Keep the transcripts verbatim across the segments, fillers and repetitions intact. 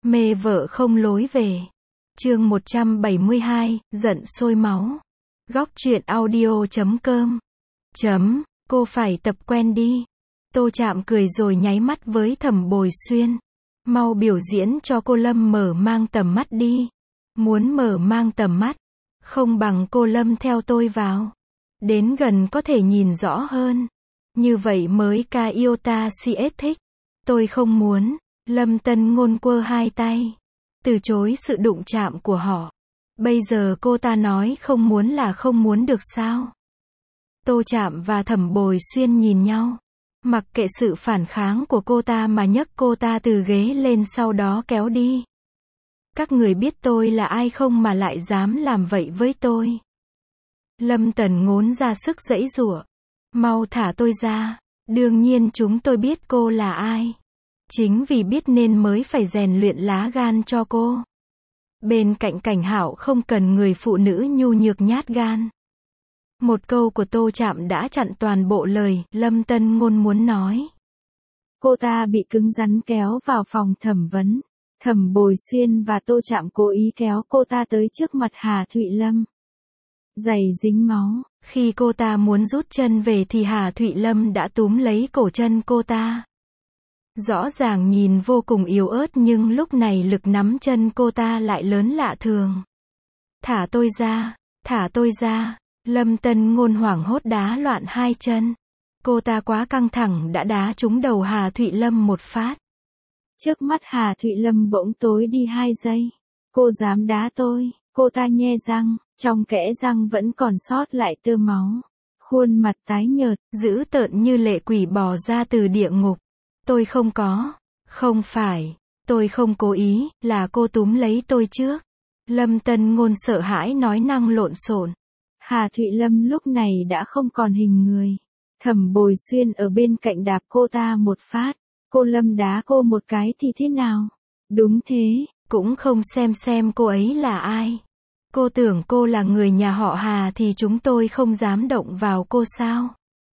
Mê vợ không lối về. Chương một trăm bảy mươi hai, giận sôi máu. Góc truyện audio chấm com. Chấm, cô phải tập quen đi. Tô Trạm cười rồi nháy mắt với Thẩm Bồi Xuyên. Mau biểu diễn cho cô Lâm mở mang tầm mắt đi. Muốn mở mang tầm mắt, không bằng cô Lâm theo tôi vào. Đến gần có thể nhìn rõ hơn. Như vậy mới ca yêu ta si ết thích. Tôi không muốn. Lâm Tân Ngôn quơ hai tay, từ chối sự đụng chạm của họ. Bây giờ cô ta nói không muốn là không muốn được sao? Tô Trạm và Thẩm Bồi Xuyên nhìn nhau. Mặc kệ sự phản kháng của cô ta mà nhấc cô ta từ ghế lên sau đó kéo đi. Các người biết tôi là ai không mà lại dám làm vậy với tôi? Lâm Tần Ngôn ra sức giãy giụa. Mau thả tôi ra. Đương nhiên chúng tôi biết cô là ai. Chính vì biết nên mới phải rèn luyện lá gan cho cô. Bên cạnh Cảnh Hạo không cần người phụ nữ nhu nhược nhát gan. Một câu của Tô Trạm đã chặn toàn bộ lời Lâm Tân Ngôn muốn nói. Cô ta bị cứng rắn kéo vào phòng thẩm vấn. Thẩm Bồi Xuyên và Tô Trạm cố ý kéo cô ta tới trước mặt Hà Thụy Lâm. Giày dính máu. Khi cô ta muốn rút chân về thì Hà Thụy Lâm đã túm lấy cổ chân cô ta. Rõ ràng nhìn vô cùng yếu ớt nhưng lúc này lực nắm chân cô ta lại lớn lạ thường. Thả tôi ra, thả tôi ra. Lâm Tân Ngôn hoảng hốt đá loạn hai chân. Cô ta quá căng thẳng đã đá trúng đầu Hà Thụy Lâm một phát. Trước mắt Hà Thụy Lâm bỗng tối đi hai giây. Cô dám đá tôi? Cô ta nhe răng, trong kẽ răng vẫn còn sót lại tơ máu. Khuôn mặt tái nhợt, dữ tợn như lệ quỷ bò ra từ địa ngục. Tôi không có. Không phải. Tôi không cố ý, là cô túm lấy tôi trước. Lâm Tân Ngôn sợ hãi nói năng lộn xộn. Hà Thụy Lâm lúc này đã không còn hình người. Thẩm Bồi Xuyên ở bên cạnh đạp cô ta một phát. Cô Lâm đá cô một cái thì thế nào? Đúng thế, cũng không xem xem cô ấy là ai. Cô tưởng cô là người nhà họ Hà thì chúng tôi không dám động vào cô sao?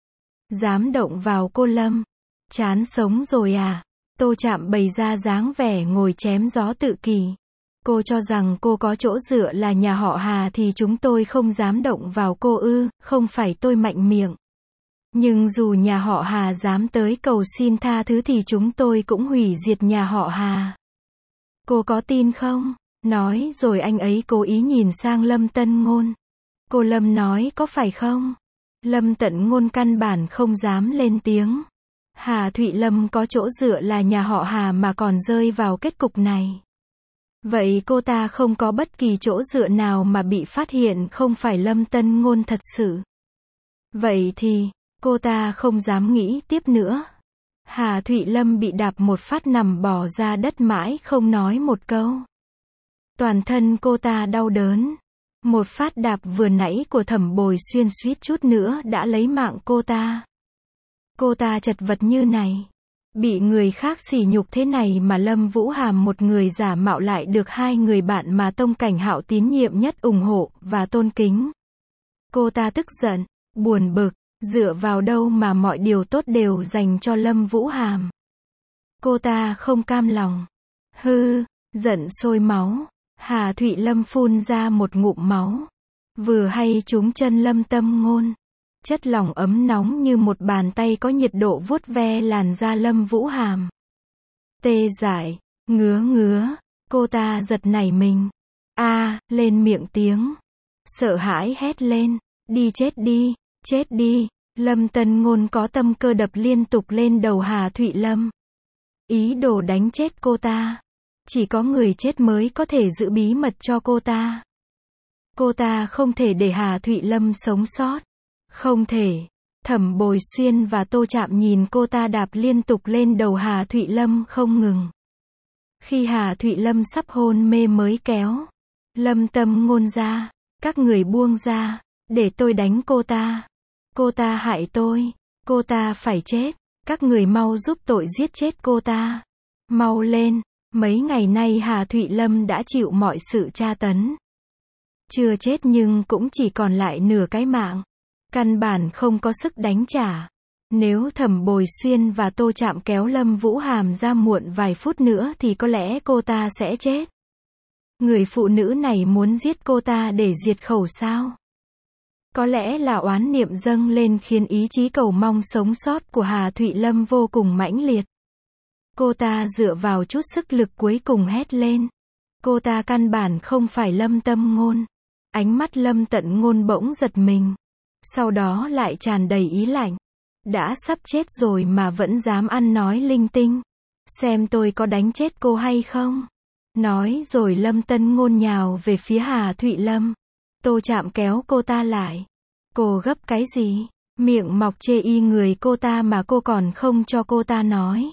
Dám động vào cô Lâm? Chán sống rồi à? Tô Trạm bày ra dáng vẻ ngồi chém gió tự kỳ. Cô cho rằng cô có chỗ dựa là nhà họ Hà thì chúng tôi không dám động vào cô ư? Không phải tôi mạnh miệng. Nhưng dù nhà họ Hà dám tới cầu xin tha thứ thì chúng tôi cũng hủy diệt nhà họ Hà. Cô có tin không? Nói rồi anh ấy cố ý nhìn sang Lâm Tân Ngôn. Cô Lâm nói có phải không? Lâm Tận Ngôn căn bản không dám lên tiếng. Hà Thụy Lâm có chỗ dựa là nhà họ Hà mà còn rơi vào kết cục này. Vậy cô ta không có bất kỳ chỗ dựa nào mà bị phát hiện không phải Lâm Tân Ngôn thật sự. Vậy thì, cô ta không dám nghĩ tiếp nữa. Hà Thụy Lâm bị đạp một phát nằm bò ra đất mãi không nói một câu. Toàn thân cô ta đau đớn. Một phát đạp vừa nãy của Thẩm Bồi Xuyên suýt chút nữa đã lấy mạng cô ta. Cô ta chật vật như này. Bị người khác sỉ nhục thế này mà Lâm Vũ Hàm một người giả mạo lại được hai người bạn mà Tông Cảnh Hạo tín nhiệm nhất ủng hộ và tôn kính. Cô ta tức giận, buồn bực, dựa vào đâu mà mọi điều tốt đều dành cho Lâm Vũ Hàm. Cô ta không cam lòng. Hư, giận sôi máu. Hà Thụy Lâm phun ra một ngụm máu. Vừa hay trúng chân Lâm Tâm Ngôn. Chất lỏng ấm nóng như một bàn tay có nhiệt độ vuốt ve làn da Lâm Vũ Hàm. Tê dại, ngứa ngứa, cô ta giật nảy mình. A, à, lên miệng tiếng. Sợ hãi hét lên, đi chết đi, chết đi. Lâm Tân Ngôn có tâm cơ đập liên tục lên đầu Hà Thụy Lâm. Ý đồ đánh chết cô ta. Chỉ có người chết mới có thể giữ bí mật cho cô ta. Cô ta không thể để Hà Thụy Lâm sống sót. Không thể. Thẩm Bồi Xuyên và Tô Trạm nhìn cô ta đạp liên tục lên đầu Hà Thụy Lâm không ngừng. Khi Hà Thụy Lâm sắp hôn mê mới kéo Lâm Tâm Ngôn ra. Các người buông ra, để tôi đánh cô ta. Cô ta hại tôi. Cô ta phải chết. Các người mau giúp tội giết chết cô ta. Mau lên. Mấy ngày nay Hà Thụy Lâm đã chịu mọi sự tra tấn. Chưa chết nhưng cũng chỉ còn lại nửa cái mạng. Căn bản không có sức đánh trả. Nếu Thẩm Bồi Xuyên và Tô Trạm kéo Lâm Vũ Hàm ra muộn vài phút nữa thì có lẽ cô ta sẽ chết. Người phụ nữ này muốn giết cô ta để diệt khẩu sao? Có lẽ là oán niệm dâng lên khiến ý chí cầu mong sống sót của Hà Thụy Lâm vô cùng mãnh liệt. Cô ta dựa vào chút sức lực cuối cùng hét lên. Cô ta căn bản không phải Lâm Tâm Ngôn. Ánh mắt Lâm Tận Ngôn bỗng giật mình. Sau đó lại tràn đầy ý lạnh. Đã sắp chết rồi mà vẫn dám ăn nói linh tinh. Xem tôi có đánh chết cô hay không? Nói rồi Lâm Tân Ngôn nhào về phía Hà Thụy Lâm. Tô Trạm kéo cô ta lại. Cô gấp cái gì? Miệng mọc chê y người cô ta mà cô còn không cho cô ta nói.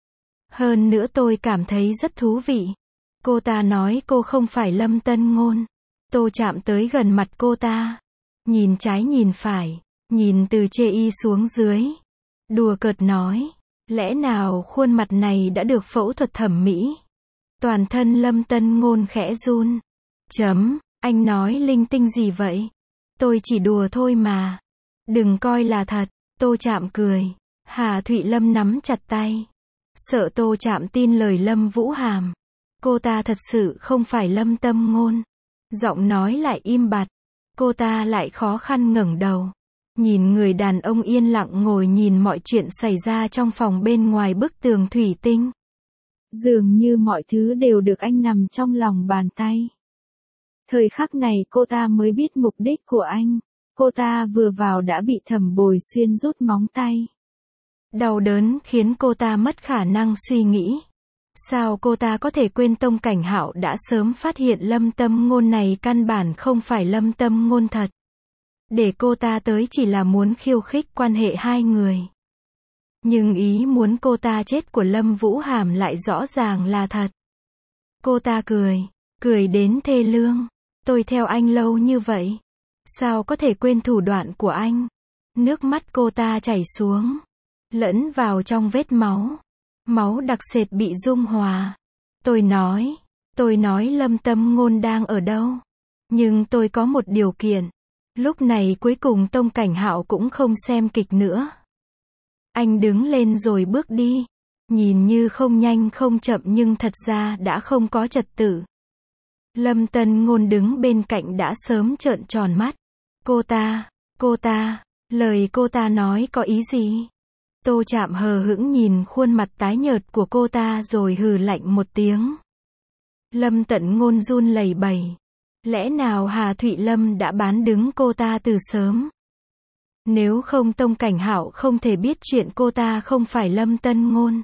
Hơn nữa tôi cảm thấy rất thú vị. Cô ta nói cô không phải Lâm Tân Ngôn. Tô Trạm tới gần mặt cô ta. Nhìn trái nhìn phải. Nhìn từ chê y xuống dưới. Đùa cợt nói. Lẽ nào khuôn mặt này đã được phẫu thuật thẩm mỹ? Toàn thân Lâm Tân Ngôn khẽ run. Chấm, anh nói linh tinh gì vậy? Tôi chỉ đùa thôi mà. Đừng coi là thật. Tô Trạm cười. Hà Thụy Lâm nắm chặt tay. Sợ Tô Trạm tin lời Lâm Vũ Hàm. Cô ta thật sự không phải Lâm Tâm Ngôn. Giọng nói lại im bặt. Cô ta lại khó khăn ngẩng đầu. Nhìn người đàn ông yên lặng ngồi nhìn mọi chuyện xảy ra trong phòng bên ngoài bức tường thủy tinh. Dường như mọi thứ đều được anh nằm trong lòng bàn tay. Thời khắc này cô ta mới biết mục đích của anh. Cô ta vừa vào đã bị Thẩm Bồi Xuyên rút móng tay. Đau đớn khiến cô ta mất khả năng suy nghĩ. Sao cô ta có thể quên Tông Cảnh Hạo đã sớm phát hiện Lâm Tâm Ngôn này căn bản không phải Lâm Tâm Ngôn thật. Để cô ta tới chỉ là muốn khiêu khích quan hệ hai người. Nhưng ý muốn cô ta chết của Lâm Vũ Hàm lại rõ ràng là thật. Cô ta cười, cười đến thê lương. Tôi theo anh lâu như vậy. Sao có thể quên thủ đoạn của anh? Nước mắt cô ta chảy xuống. Lẫn vào trong vết máu. Máu đặc sệt bị dung hòa. Tôi nói, tôi nói Lâm Tâm Ngôn đang ở đâu? Nhưng tôi có một điều kiện. Lúc này cuối cùng Tông Cảnh Hạo cũng không xem kịch nữa. Anh đứng lên rồi bước đi. Nhìn như không nhanh không chậm nhưng thật ra đã không có trật tự. Lâm Tân Ngôn đứng bên cạnh đã sớm trợn tròn mắt. Cô ta, cô ta, lời cô ta nói có ý gì? Tô Trạm hờ hững nhìn khuôn mặt tái nhợt của cô ta rồi hừ lạnh một tiếng. Lâm Tận Ngôn run lẩy bẩy. Lẽ nào Hà Thụy Lâm đã bán đứng cô ta từ sớm? Nếu không Tông Cảnh Hạo không thể biết chuyện cô ta không phải Lâm Tân Ngôn.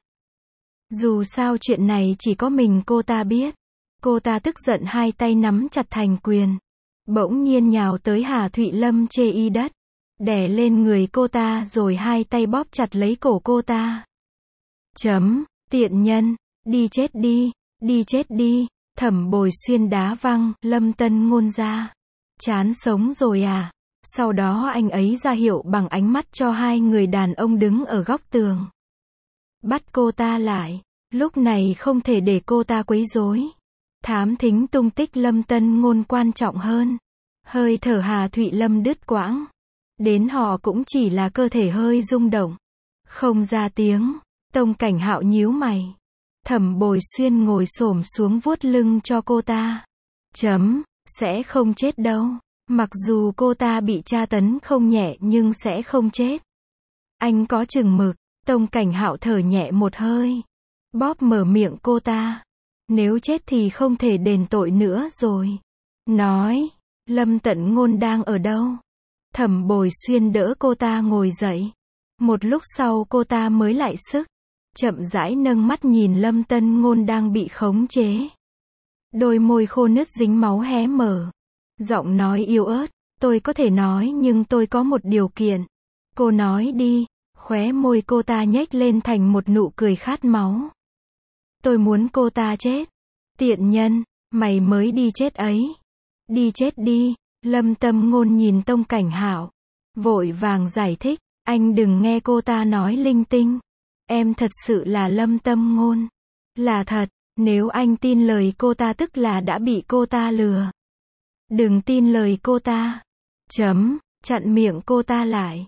Dù sao chuyện này chỉ có mình cô ta biết. Cô ta tức giận hai tay nắm chặt thành quyền. Bỗng nhiên nhào tới Hà Thụy Lâm chê y đất. Đè lên người cô ta rồi hai tay bóp chặt lấy cổ cô ta. Chấm, tiện nhân, đi chết đi, đi chết đi. Thẩm Bồi Xuyên đá văng Lâm Tân Ngôn ra. Chán sống rồi à? Sau đó anh ấy ra hiệu bằng ánh mắt cho hai người đàn ông đứng ở góc tường. Bắt cô ta lại. Lúc này không thể để cô ta quấy rối. Thám thính tung tích Lâm Tân Ngôn quan trọng hơn. Hơi thở Hà Thụy Lâm đứt quãng. Đến họ cũng chỉ là cơ thể hơi rung động. Không ra tiếng. Tông Cảnh Hạo nhíu mày. Thẩm Bồi Xuyên ngồi xổm xuống vuốt lưng cho cô ta. Chấm, sẽ không chết đâu. Mặc dù cô ta bị tra tấn không nhẹ nhưng sẽ không chết. Anh có chừng mực. Tông Cảnh Hạo thở nhẹ một hơi. Bóp mở miệng cô ta. Nếu chết thì không thể đền tội nữa rồi. Nói, Lâm Tận Ngôn đang ở đâu? Thẩm Bồi Xuyên đỡ cô ta ngồi dậy. Một lúc sau cô ta mới lại sức. Chậm rãi nâng mắt nhìn Lâm Tân Ngôn đang bị khống chế. Đôi môi khô nứt dính máu hé mở. Giọng nói yếu ớt. Tôi có thể nói nhưng tôi có một điều kiện. Cô nói đi. Khóe môi cô ta nhếch lên thành một nụ cười khát máu. Tôi muốn cô ta chết. Tiện nhân, mày mới đi chết ấy. Đi chết đi. Lâm Tâm Ngôn nhìn Tông Cảnh Hạo. Vội vàng giải thích. Anh đừng nghe cô ta nói linh tinh. Em thật sự là Lâm Tâm Ngôn. Là thật. Nếu anh tin lời cô ta tức là đã bị cô ta lừa. Đừng tin lời cô ta. Chấm, chặn miệng cô ta lại.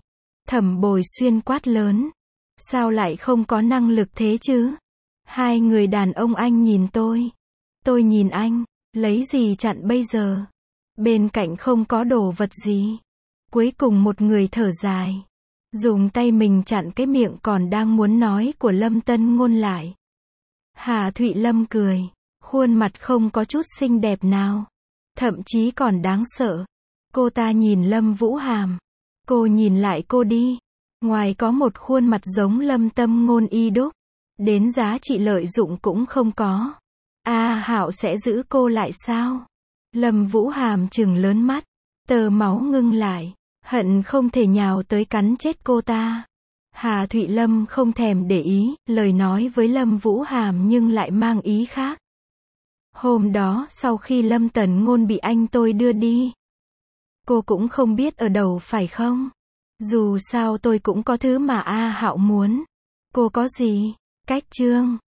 Thẩm Bồi Xuyên quát lớn. Sao lại không có năng lực thế chứ? Hai người đàn ông, anh nhìn tôi. Tôi nhìn anh. Lấy gì chặn bây giờ? Bên cạnh không có đồ vật gì. Cuối cùng một người thở dài. Dùng tay mình chặn cái miệng còn đang muốn nói của Lâm Tân Ngôn lại. Hà Thụy Lâm cười. Khuôn mặt không có chút xinh đẹp nào. Thậm chí còn đáng sợ. Cô ta nhìn Lâm Vũ Hàm. Cô nhìn lại cô đi. Ngoài có một khuôn mặt giống Lâm Tâm Ngôn y đúc. Đến giá trị lợi dụng cũng không có. A Hạo sẽ giữ cô lại sao? Lâm Vũ Hàm trừng lớn mắt. Tơ máu ngưng lại. Hận không thể nhào tới cắn chết cô ta. Hà Thụy Lâm không thèm để ý, lời nói với Lâm Vũ Hàm nhưng lại mang ý khác. Hôm đó sau khi Lâm Tần Ngôn bị anh tôi đưa đi. Cô cũng không biết ở đâu phải không? Dù sao tôi cũng có thứ mà A Hạo muốn. Cô có gì? Cách trương.